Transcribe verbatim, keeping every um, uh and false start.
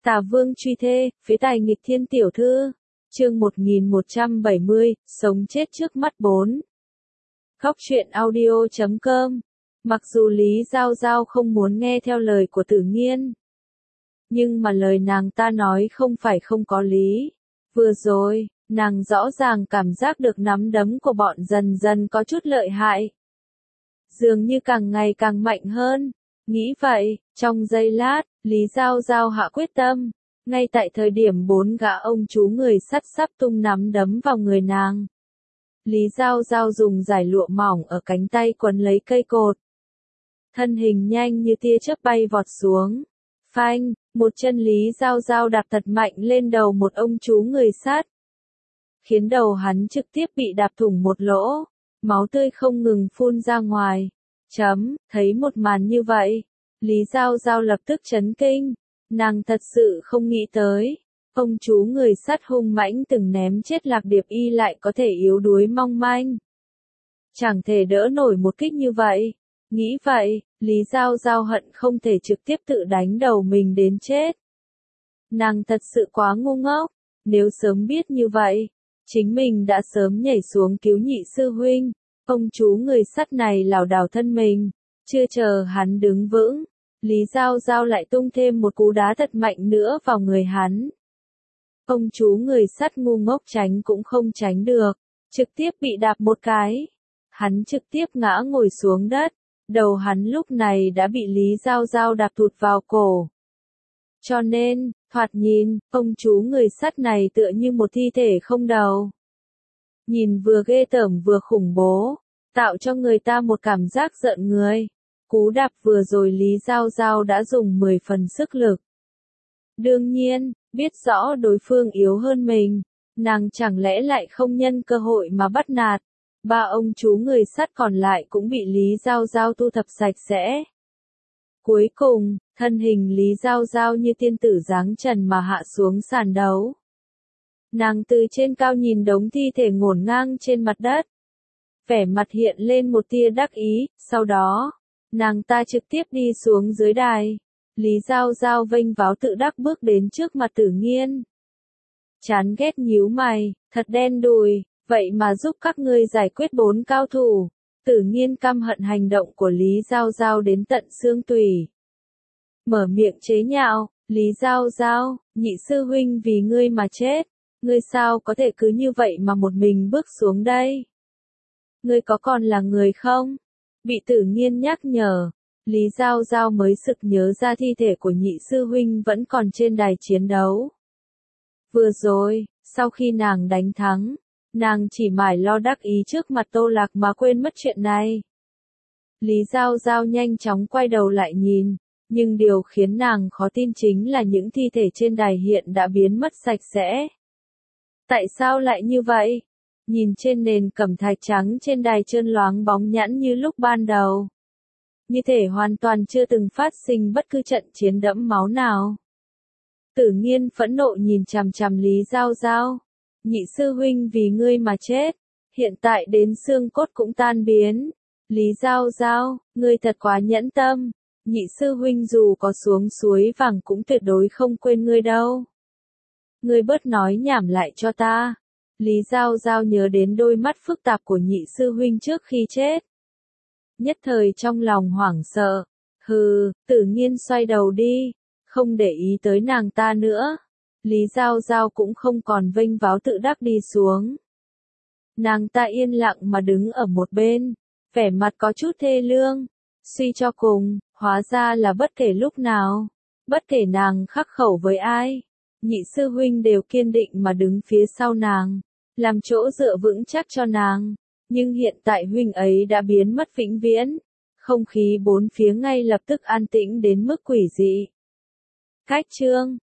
Tà Vương truy thê, phế tài nghịch thiên tiểu thư. Chương một nghìn một trăm bảy mươi, sống chết trước mắt bốn. Góc truyện audio chấm com. Mặc dù Lý Giao Giao không muốn nghe theo lời của Tử Nghiên, nhưng mà lời nàng ta nói không phải không có lý. Vừa rồi, nàng rõ ràng cảm giác được nắm đấm của bọn dần dần có chút lợi hại. Dường như càng ngày càng mạnh hơn. Nghĩ vậy, trong giây lát, Lý Giao Giao hạ quyết tâm. Ngay tại thời điểm bốn gã ông chú người sắt sắp tung nắm đấm vào người nàng, Lý Giao Giao dùng dải lụa mỏng ở cánh tay quấn lấy cây cột. Thân hình nhanh như tia chớp bay vọt xuống. Phanh, một chân Lý Giao Giao đạp thật mạnh lên đầu một ông chú người sắt, khiến đầu hắn trực tiếp bị đạp thủng một lỗ, máu tươi không ngừng phun ra ngoài. Chấm, thấy một màn như vậy, Lý Giao Giao lập tức chấn kinh. Nàng thật sự không nghĩ tới, ông chú người sắt hung mãnh từng ném chết Lạc Điệp Y lại có thể yếu đuối mong manh, chẳng thể đỡ nổi một kích như vậy. Nghĩ vậy, Lý Giao Giao hận không thể trực tiếp tự đánh đầu mình đến chết. Nàng thật sự quá ngu ngốc, nếu sớm biết như vậy, chính mình đã sớm nhảy xuống cứu nhị sư huynh. Ông chú người sắt này lảo đảo thân mình, chưa chờ hắn đứng vững, Lý Giao Giao lại tung thêm một cú đá thật mạnh nữa vào người hắn. Ông chú người sắt ngu ngốc tránh cũng không tránh được, trực tiếp bị đạp một cái. Hắn trực tiếp ngã ngồi xuống đất, đầu hắn lúc này đã bị Lý Giao Giao đạp thụt vào cổ. Cho nên, thoạt nhìn, ông chú người sắt này tựa như một thi thể không đầu. Nhìn vừa ghê tởm vừa khủng bố, tạo cho người ta một cảm giác giận người. Cú đạp vừa rồi Lý Giao Giao đã dùng mười phần sức lực. Đương nhiên, biết rõ đối phương yếu hơn mình, nàng chẳng lẽ lại không nhân cơ hội mà bắt nạt. Ba ông chú người sắt còn lại cũng bị Lý Giao Giao thu thập sạch sẽ. Cuối cùng, thân hình Lý Giao Giao như tiên tử giáng trần mà hạ xuống sàn đấu. Nàng từ trên cao nhìn đống thi thể ngổn ngang trên mặt đất, vẻ mặt hiện lên một tia đắc ý. Sau đó, nàng ta trực tiếp đi xuống dưới đài. Lý Giao Giao vênh váo tự đắc bước đến trước mặt Tử Nghiên. Chán ghét nhíu mày, thật đen đủi, vậy mà giúp các ngươi giải quyết bốn cao thủ. Tử Nghiên căm hận hành động của Lý Giao Giao đến tận xương tủy. Mở miệng chế nhạo, Lý Giao Giao, nhị sư huynh vì ngươi mà chết. Ngươi sao có thể cứ như vậy mà một mình bước xuống đây? Ngươi có còn là người không? Bị Tử Nghiên nhắc nhở, Lý Giao Giao mới sực nhớ ra thi thể của nhị sư huynh vẫn còn trên đài chiến đấu. Vừa rồi, sau khi nàng đánh thắng, nàng chỉ mải lo đắc ý trước mặt Tô Lạc mà quên mất chuyện này. Lý Giao Giao nhanh chóng quay đầu lại nhìn, nhưng điều khiến nàng khó tin chính là những thi thể trên đài hiện đã biến mất sạch sẽ. Tại sao lại như vậy? Nhìn trên nền cẩm thạch trắng trên đài trơn loáng bóng nhẵn như lúc ban đầu, như thể hoàn toàn chưa từng phát sinh bất cứ trận chiến đẫm máu nào. Tử Nghiên phẫn nộ nhìn chằm chằm Lý Giao Giao. Nhị sư huynh vì ngươi mà chết, hiện tại đến xương cốt cũng tan biến. Lý Giao Giao, ngươi thật quá nhẫn tâm. Nhị sư huynh dù có xuống suối vàng cũng tuyệt đối không quên ngươi đâu. Ngươi bớt nói nhảm lại cho ta. Lý Giao Giao nhớ đến đôi mắt phức tạp của nhị sư huynh trước khi chết, nhất thời trong lòng hoảng sợ. Hừ, Tử Nghiên xoay đầu đi, không để ý tới nàng ta nữa. Lý Giao Giao cũng không còn vênh váo tự đắc đi xuống. Nàng ta yên lặng mà đứng ở một bên, vẻ mặt có chút thê lương. Suy cho cùng, hóa ra là bất kể lúc nào, bất kể nàng khắc khẩu với ai, nhị sư huynh đều kiên định mà đứng phía sau nàng, làm chỗ dựa vững chắc cho nàng. Nhưng hiện tại huynh ấy đã biến mất vĩnh viễn. Không khí bốn phía ngay lập tức an tĩnh đến mức quỷ dị. Cách chương